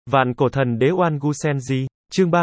Vạn cổ thần đế Oan Gu Senji, chương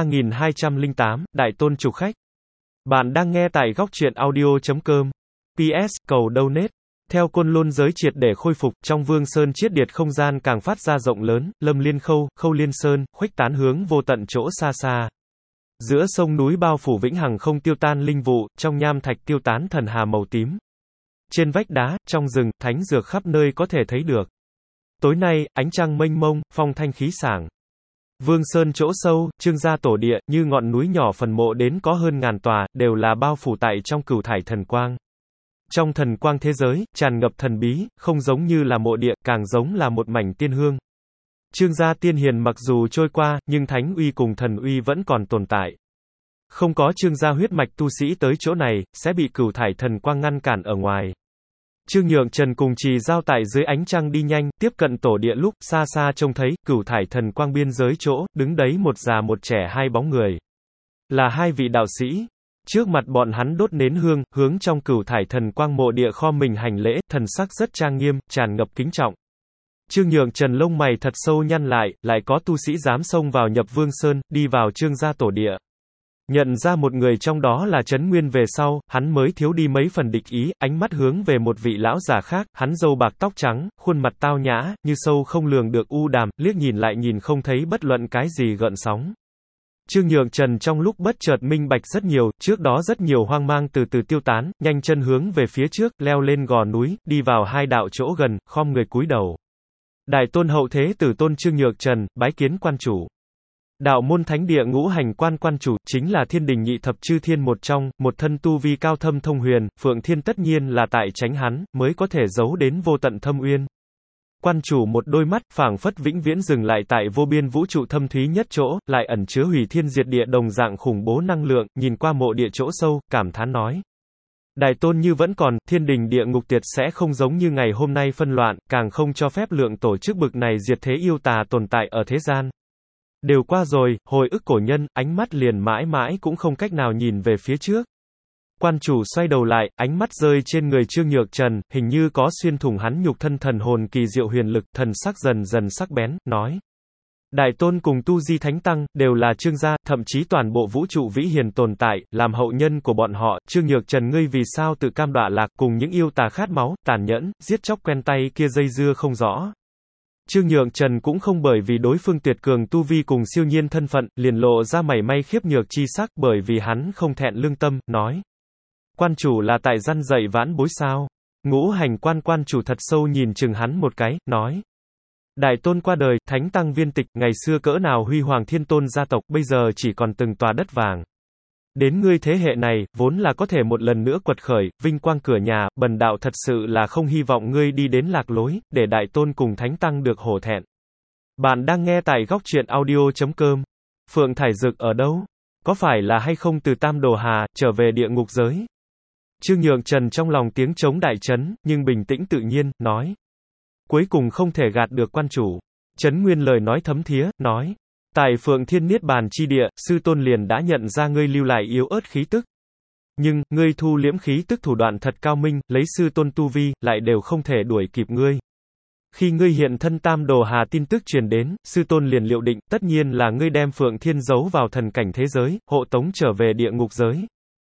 3208, Đại tôn trục khách. Bạn đang nghe tại góc truyện audio.com. PS, cầu donate. Theo Côn Lôn giới triệt để khôi phục, trong Vương Sơn Chiết Điệt không gian càng phát ra rộng lớn, Lâm Liên Khâu, Khâu Liên Sơn, khuếch tán hướng vô tận chỗ xa xa. Giữa sông núi bao phủ vĩnh hằng không tiêu tan linh vụ, trong nham thạch tiêu tán thần hà màu tím. Trên vách đá, trong rừng, thánh dược khắp nơi có thể thấy được. Tối nay, ánh trăng mênh mông, phong thanh khí sảng. Vương Sơn chỗ sâu, Trương gia tổ địa, như ngọn núi nhỏ phần mộ đến có hơn ngàn tòa, đều là bao phủ tại trong cửu thải thần quang. Trong thần quang thế giới, tràn ngập thần bí, không giống như là mộ địa, càng giống là một mảnh tiên hương. Trương gia tiên hiền mặc dù trôi qua, nhưng thánh uy cùng thần uy vẫn còn tồn tại. Không có Trương gia huyết mạch tu sĩ tới chỗ này, sẽ bị cửu thải thần quang ngăn cản ở ngoài. Trương Nhượng Trần cùng Trì Giao tại dưới ánh trăng đi nhanh, tiếp cận tổ địa lúc, xa xa trông thấy, cửu thải thần quang biên giới chỗ, đứng đấy một già một trẻ hai bóng người. Là hai vị đạo sĩ. Trước mặt bọn hắn đốt nến hương, hướng trong cửu thải thần quang mộ địa kho mình hành lễ, thần sắc rất trang nghiêm, tràn ngập kính trọng. Trương Nhượng Trần lông mày thật sâu nhăn lại có tu sĩ dám xông vào nhập Vương Sơn, đi vào Trương gia tổ địa. Nhận ra một người trong đó là Trấn Nguyên về sau, hắn mới thiếu đi mấy phần địch ý, ánh mắt hướng về một vị lão già khác, hắn râu bạc tóc trắng, khuôn mặt tao nhã, như sâu không lường được u đàm, liếc nhìn lại nhìn không thấy bất luận cái gì gợn sóng. Trương Nhượng Trần trong lúc bất chợt minh bạch rất nhiều, trước đó rất nhiều hoang mang từ từ tiêu tán, nhanh chân hướng về phía trước, leo lên gò núi, đi vào hai đạo chỗ gần, khom người cúi đầu. Đại tôn hậu thế tử tôn Trương Nhượng Trần, bái kiến quan chủ. Đạo môn thánh địa ngũ hành quan chủ, chính là thiên đình nhị thập chư thiên một trong, một thân tu vi cao thâm thông huyền, Phượng Thiên tất nhiên là tại tránh hắn, mới có thể giấu đến vô tận thâm uyên. Quan chủ một đôi mắt, phảng phất vĩnh viễn dừng lại tại vô biên vũ trụ thâm thúy nhất chỗ, lại ẩn chứa hủy thiên diệt địa đồng dạng khủng bố năng lượng, nhìn qua mộ địa chỗ sâu, cảm thán nói. Đại tôn như vẫn còn, thiên đình địa ngục tiệt sẽ không giống như ngày hôm nay phân loạn, càng không cho phép lượng tổ chức bực này diệt thế yêu tà tồn tại ở thế gian. Đều qua rồi, hồi ức cổ nhân, ánh mắt liền mãi mãi cũng không cách nào nhìn về phía trước. Quan chủ xoay đầu lại, ánh mắt rơi trên người Trương Nhượng Trần, hình như có xuyên thủng hắn nhục thân thần hồn kỳ diệu huyền lực, thần sắc dần dần sắc bén, nói. Đại tôn cùng tu di thánh tăng, đều là Trương gia, thậm chí toàn bộ vũ trụ vĩ hiền tồn tại, làm hậu nhân của bọn họ, Trương Nhượng Trần ngươi vì sao tự cam đọa lạc cùng những yêu tà khát máu, tàn nhẫn, giết chóc quen tay kia dây dưa không rõ. Trương Nhượng Trần cũng không bởi vì đối phương tuyệt cường tu vi cùng siêu nhiên thân phận, liền lộ ra mảy may khiếp nhược chi sắc, bởi vì hắn không thẹn lương tâm, nói. Quan chủ là tại răn dạy vãn bối sao? Ngũ hành quan chủ thật sâu nhìn chừng hắn một cái, nói. Đại tôn qua đời, thánh tăng viên tịch, ngày xưa cỡ nào huy hoàng thiên tôn gia tộc, bây giờ chỉ còn từng tòa đất vàng. Đến ngươi thế hệ này, vốn là có thể một lần nữa quật khởi, vinh quang cửa nhà, bần đạo thật sự là không hy vọng ngươi đi đến lạc lối, để đại tôn cùng thánh tăng được hổ thẹn. Bạn đang nghe tại góc truyện audio.com. Phượng Thải Dực ở đâu? Có phải là hay không từ Tam Đồ Hà, trở về địa ngục giới? Trương Nhượng Trần trong lòng tiếng trống đại chấn, nhưng bình tĩnh tự nhiên, nói. Cuối cùng không thể gạt được quan chủ. Trấn Nguyên lời nói thấm thía, nói. Tại Phượng Thiên Niết Bàn chi địa, sư tôn liền đã nhận ra ngươi lưu lại yếu ớt khí tức. Nhưng, ngươi thu liễm khí tức thủ đoạn thật cao minh, lấy sư tôn tu vi, lại đều không thể đuổi kịp ngươi. Khi ngươi hiện thân Tam Đồ Hà tin tức truyền đến, sư tôn liền liệu định, tất nhiên là ngươi đem Phượng Thiên giấu vào thần cảnh thế giới, hộ tống trở về địa ngục giới.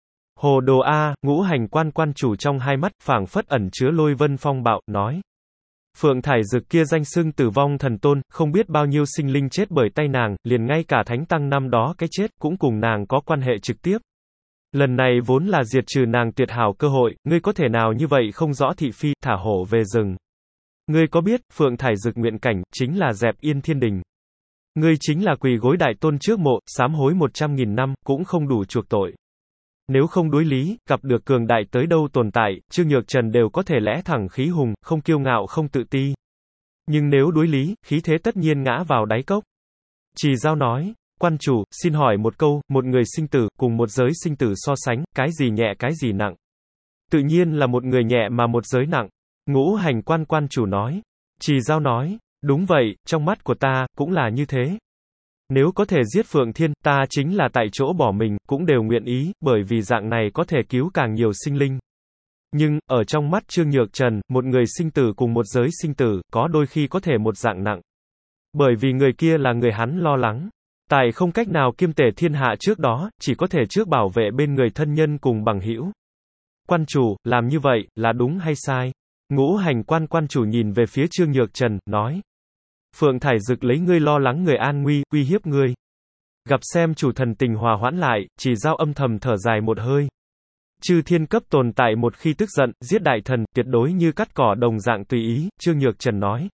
Hồ đồ A, ngũ hành quan chủ trong hai mắt, phảng phất ẩn chứa lôi vân phong bạo, nói. Phượng Thải Dực kia danh xưng tử vong thần tôn, không biết bao nhiêu sinh linh chết bởi tay nàng, liền ngay cả thánh tăng năm đó cái chết, cũng cùng nàng có quan hệ trực tiếp. Lần này vốn là diệt trừ nàng tuyệt hảo cơ hội, ngươi có thể nào như vậy không rõ thị phi, thả hổ về rừng. Ngươi có biết, Phượng Thải Dực nguyện cảnh, chính là dẹp yên thiên đình. Ngươi chính là quỳ gối đại tôn trước mộ, sám hối 100.000 năm, cũng không đủ chuộc tội. Nếu không đối lý, gặp được cường đại tới đâu tồn tại, Trương Nhượng Trần đều có thể lẽ thẳng khí hùng, không kiêu ngạo không tự ti. Nhưng nếu đối lý, khí thế tất nhiên ngã vào đáy cốc. Trì Giao nói, quan chủ, xin hỏi một câu, một người sinh tử, cùng một giới sinh tử so sánh, cái gì nhẹ cái gì nặng? Tự nhiên là một người nhẹ mà một giới nặng. Ngũ hành quan chủ nói. Trì Giao nói, đúng vậy, trong mắt của ta, cũng là như thế. Nếu có thể giết Phượng Thiên, ta chính là tại chỗ bỏ mình, cũng đều nguyện ý, bởi vì dạng này có thể cứu càng nhiều sinh linh. Nhưng, ở trong mắt Trương Nhượng Trần, một người sinh tử cùng một giới sinh tử, có đôi khi có thể một dạng nặng. Bởi vì người kia là người hắn lo lắng. Tài không cách nào kiêm tể thiên hạ trước đó, chỉ có thể trước bảo vệ bên người thân nhân cùng bằng hữu. Quan chủ, làm như vậy, là đúng hay sai? Ngũ hành quan quan chủ nhìn về phía Trương Nhược Trần, nói. Phượng Thải Dực lấy ngươi lo lắng người an nguy, uy hiếp ngươi. Gặp xem chủ thần tình hòa hoãn lại, Chỉ Dao âm thầm thở dài một hơi. Chư thiên cấp tồn tại một khi tức giận, giết đại thần, tuyệt đối như cắt cỏ đồng dạng tùy ý, Trương Nhược Trần nói.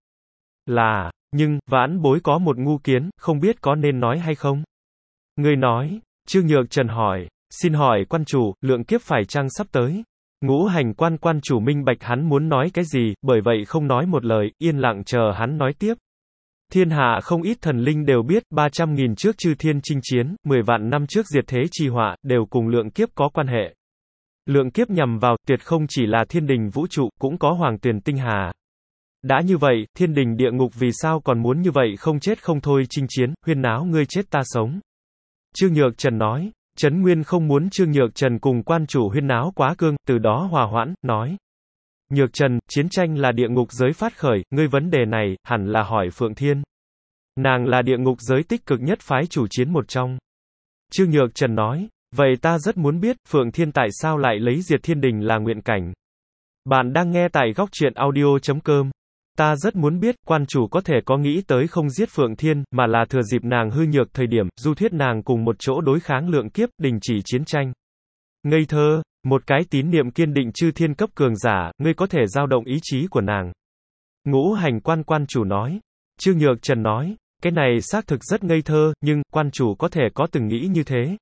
Nhưng, vãn bối có một ngu kiến, không biết có nên nói hay không? Ngươi nói, Trương Nhược Trần hỏi, xin hỏi quan chủ, lượng kiếp phải chăng sắp tới? Ngũ hành quan quan chủ minh bạch hắn muốn nói cái gì, bởi vậy không nói một lời, yên lặng chờ hắn nói tiếp. Thiên hạ không ít thần linh đều biết, 300.000 trước chư thiên chinh chiến, 10 vạn năm trước diệt thế chi họa, đều cùng lượng kiếp có quan hệ. Lượng kiếp nhằm vào, tuyệt không chỉ là thiên đình vũ trụ, cũng có hoàng tuyền tinh hà. Đã như vậy, thiên đình địa ngục vì sao còn muốn như vậy không chết không thôi chinh chiến, huyên náo ngươi chết ta sống. Trương Nhược Trần nói, Trấn Nguyên không muốn Trương Nhược Trần cùng quan chủ huyên náo quá cương, từ đó hòa hoãn, nói. Nhược Trần, chiến tranh là địa ngục giới phát khởi, ngươi vấn đề này, hẳn là hỏi Phượng Thiên. Nàng là địa ngục giới tích cực nhất phái chủ chiến một trong. Trương Nhược Trần nói, vậy ta rất muốn biết, Phượng Thiên tại sao lại lấy diệt thiên đình là nguyện cảnh. Bạn đang nghe tại góc truyện audio.com. Ta rất muốn biết, quan chủ có thể có nghĩ tới không giết Phượng Thiên, mà là thừa dịp nàng hư nhược thời điểm, du thuyết nàng cùng một chỗ đối kháng lượng kiếp, đình chỉ chiến tranh. Ngây thơ, một cái tín niệm kiên định chư thiên cấp cường giả, ngươi có thể dao động ý chí của nàng. Ngũ hành quan quan chủ nói. Trương Nhược Trần nói, cái này xác thực rất ngây thơ, nhưng, quan chủ có thể có từng nghĩ như thế.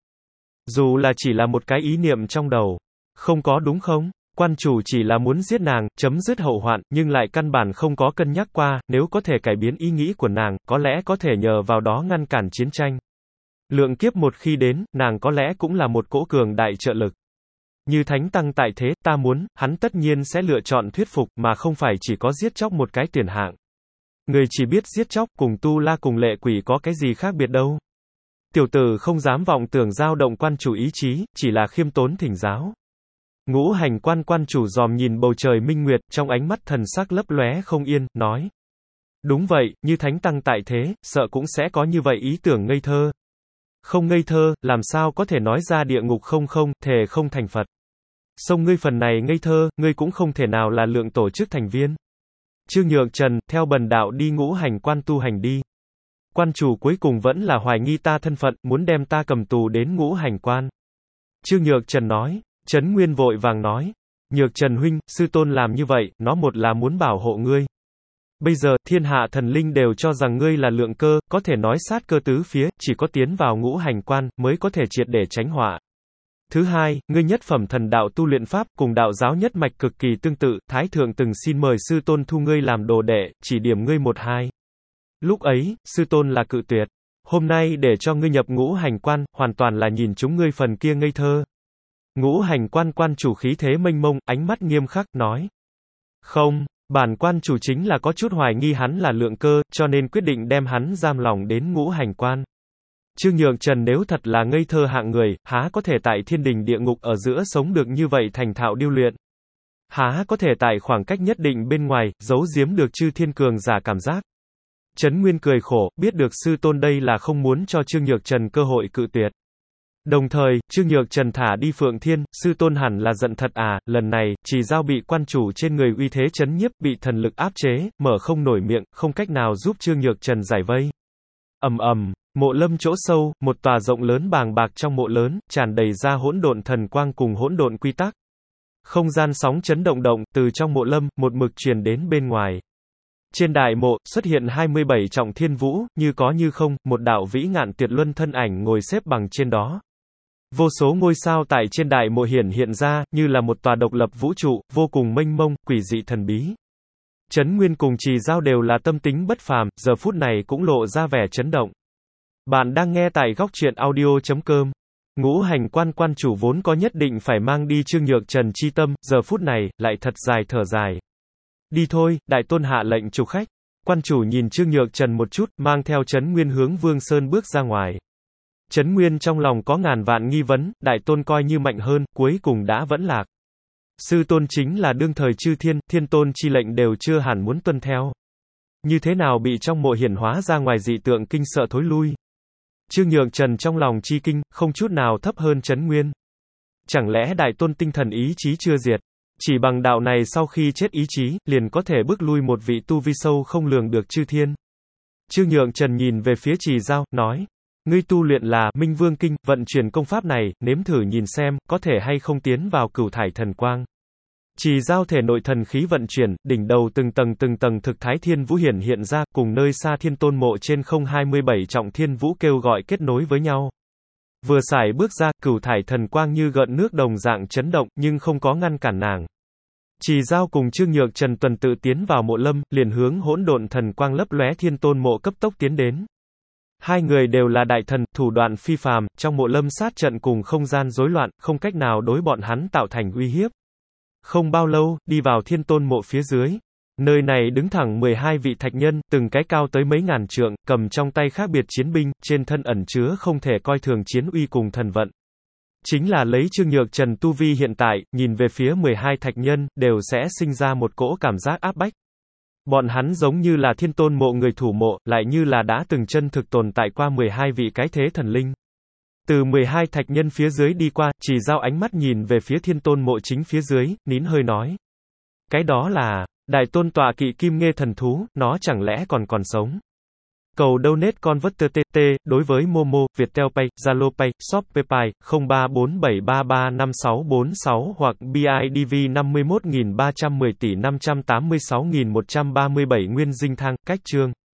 Dù là chỉ là một cái ý niệm trong đầu. Không có đúng không? Quan chủ chỉ là muốn giết nàng, chấm dứt hậu hoạn, nhưng lại căn bản không có cân nhắc qua, nếu có thể cải biến ý nghĩ của nàng, có lẽ có thể nhờ vào đó ngăn cản chiến tranh. Lượng kiếp một khi đến, nàng có lẽ cũng là một cỗ cường đại trợ lực. Như thánh tăng tại thế, ta muốn, hắn tất nhiên sẽ lựa chọn thuyết phục, mà không phải chỉ có giết chóc một cái tuyển hạng. Người chỉ biết giết chóc, cùng tu la cùng lệ quỷ có cái gì khác biệt đâu. Tiểu tử không dám vọng tưởng dao động quan chủ ý chí, chỉ là khiêm tốn thỉnh giáo. Ngũ hành quan quan chủ dòm nhìn bầu trời minh nguyệt, trong ánh mắt thần sắc lấp lóe không yên, nói. Đúng vậy, như thánh tăng tại thế, sợ cũng sẽ có như vậy ý tưởng ngây thơ. Không ngây thơ, làm sao có thể nói ra địa ngục không, thề không thành Phật. Sông ngươi phần này ngây thơ, ngươi cũng không thể nào là lượng tổ chức thành viên. Trương Nhược Trần, theo bần đạo đi ngũ hành quan tu hành đi. Quan chủ cuối cùng vẫn là hoài nghi ta thân phận, muốn đem ta cầm tù đến ngũ hành quan. Trương Nhược Trần nói. Trấn Nguyên vội vàng nói. Nhược Trần huynh, sư tôn làm như vậy, nó một là muốn bảo hộ ngươi. Bây giờ, thiên hạ thần linh đều cho rằng ngươi là lượng cơ, có thể nói sát cơ tứ phía, chỉ có tiến vào ngũ hành quan, mới có thể triệt để tránh họa. Thứ hai, ngươi nhất phẩm thần đạo tu luyện pháp, cùng đạo giáo nhất mạch cực kỳ tương tự, Thái Thượng từng xin mời sư tôn thu ngươi làm đồ đệ, chỉ điểm ngươi một hai. Lúc ấy, sư tôn là cự tuyệt. Hôm nay để cho ngươi nhập ngũ hành quan, hoàn toàn là nhìn chúng ngươi phần kia ngây thơ. Ngũ hành quan quan chủ khí thế mênh mông, ánh mắt nghiêm khắc, nói. Không, bản quan chủ chính là có chút hoài nghi hắn là lượng cơ, cho nên quyết định đem hắn giam lỏng đến ngũ hành quan. Trương Nhược Trần nếu thật là ngây thơ hạng người, há có thể tại thiên đình địa ngục ở giữa sống được như vậy thành thạo điêu luyện. Há có thể tại khoảng cách nhất định bên ngoài, giấu giếm được chư thiên cường giả cảm giác. Trấn Nguyên cười khổ, biết được sư tôn đây là không muốn cho Trương Nhược Trần cơ hội cự tuyệt. Đồng thời, Trương Nhược Trần thả đi Phượng Thiên, sư tôn hẳn là giận thật à, lần này, Chỉ Dao bị quan chủ trên người uy thế chấn nhiếp, bị thần lực áp chế, mở không nổi miệng, không cách nào giúp Trương Nhược Trần giải vây. Ầm ầm, mộ lâm chỗ sâu, một tòa rộng lớn bàng bạc trong mộ lớn, tràn đầy ra hỗn độn thần quang cùng hỗn độn quy tắc. Không gian sóng chấn động động, từ trong mộ lâm, một mực truyền đến bên ngoài. Trên đại mộ, xuất hiện 27 trọng thiên vũ, như có như không, một đạo vĩ ngạn tuyệt luân thân ảnh ngồi xếp bằng trên đó. Vô số ngôi sao tại trên đại mộ hiện ra, như là một tòa độc lập vũ trụ, vô cùng mênh mông, quỷ dị thần bí. Trấn Nguyên cùng Chỉ Dao đều là tâm tính bất phàm, giờ phút này cũng lộ ra vẻ chấn động. Bạn đang nghe tại góc truyện audio.com. Ngũ hành quan quan chủ vốn có nhất định phải mang đi Trương Nhược Trần chi tâm, giờ phút này, lại thật dài thở dài. Đi thôi, đại tôn hạ lệnh trục khách. Quan chủ nhìn Trương Nhược Trần một chút, mang theo Trấn Nguyên hướng Vương Sơn bước ra ngoài. Trấn Nguyên trong lòng có ngàn vạn nghi vấn, đại tôn coi như mạnh hơn, cuối cùng đã vẫn lạc. Sư tôn chính là đương thời chư thiên, thiên tôn chi lệnh đều chưa hẳn muốn tuân theo. Như thế nào bị trong mộ hiển hóa ra ngoài dị tượng kinh sợ thối lui. Trương Nhượng Trần trong lòng chi kinh, không chút nào thấp hơn Trấn Nguyên. Chẳng lẽ đại tôn tinh thần ý chí chưa diệt? Chỉ bằng đạo này sau khi chết ý chí, liền có thể bước lui một vị tu vi sâu không lường được chư thiên. Trương Nhượng Trần nhìn về phía Trì Dao, nói. Ngươi tu luyện là Minh Vương Kinh, vận chuyển công pháp này, nếm thử nhìn xem, có thể hay không tiến vào cửu thải thần quang. Trì Dao thể nội thần khí vận chuyển, đỉnh đầu từng tầng thực thái thiên vũ hiển hiện ra, cùng nơi xa thiên tôn mộ trên không 27 trọng thiên vũ kêu gọi kết nối với nhau. Vừa sải bước ra, cửu thải thần quang như gợn nước đồng dạng chấn động, nhưng không có ngăn cản nàng. Trì Dao cùng Trương Nhượng Trần tuần tự tiến vào mộ lâm, liền hướng hỗn độn thần quang lấp lóe thiên tôn mộ cấp tốc tiến đến. Hai người đều là đại thần, thủ đoạn phi phàm, trong mộ lâm sát trận cùng không gian rối loạn, không cách nào đối bọn hắn tạo thành uy hiếp. Không bao lâu, đi vào thiên tôn mộ phía dưới. Nơi này đứng thẳng 12 vị thạch nhân, từng cái cao tới mấy ngàn trượng, cầm trong tay khác biệt chiến binh, trên thân ẩn chứa không thể coi thường chiến uy cùng thần vận. Chính là lấy Trương Nhượng Trần tu vi hiện tại, nhìn về phía 12 thạch nhân, đều sẽ sinh ra một cỗ cảm giác áp bách. Bọn hắn giống như là thiên tôn mộ người thủ mộ, lại như là đã từng chân thực tồn tại qua 12 vị cái thế thần linh. Từ 12 thạch nhân phía dưới đi qua, Trì Dao ánh mắt nhìn về phía thiên tôn mộ chính phía dưới, nín hơi nói. Cái đó là, đại tôn tọa kỵ kim nghê thần thú, nó chẳng lẽ còn sống. Cầu donate converter TT, đối với Momo, Viettel Pay, Zalo Pay, Shopee Pay, 0347335646 hoặc BIDV 51.310 tỷ 586.137 Nguyên Dinh Thang, cách chương.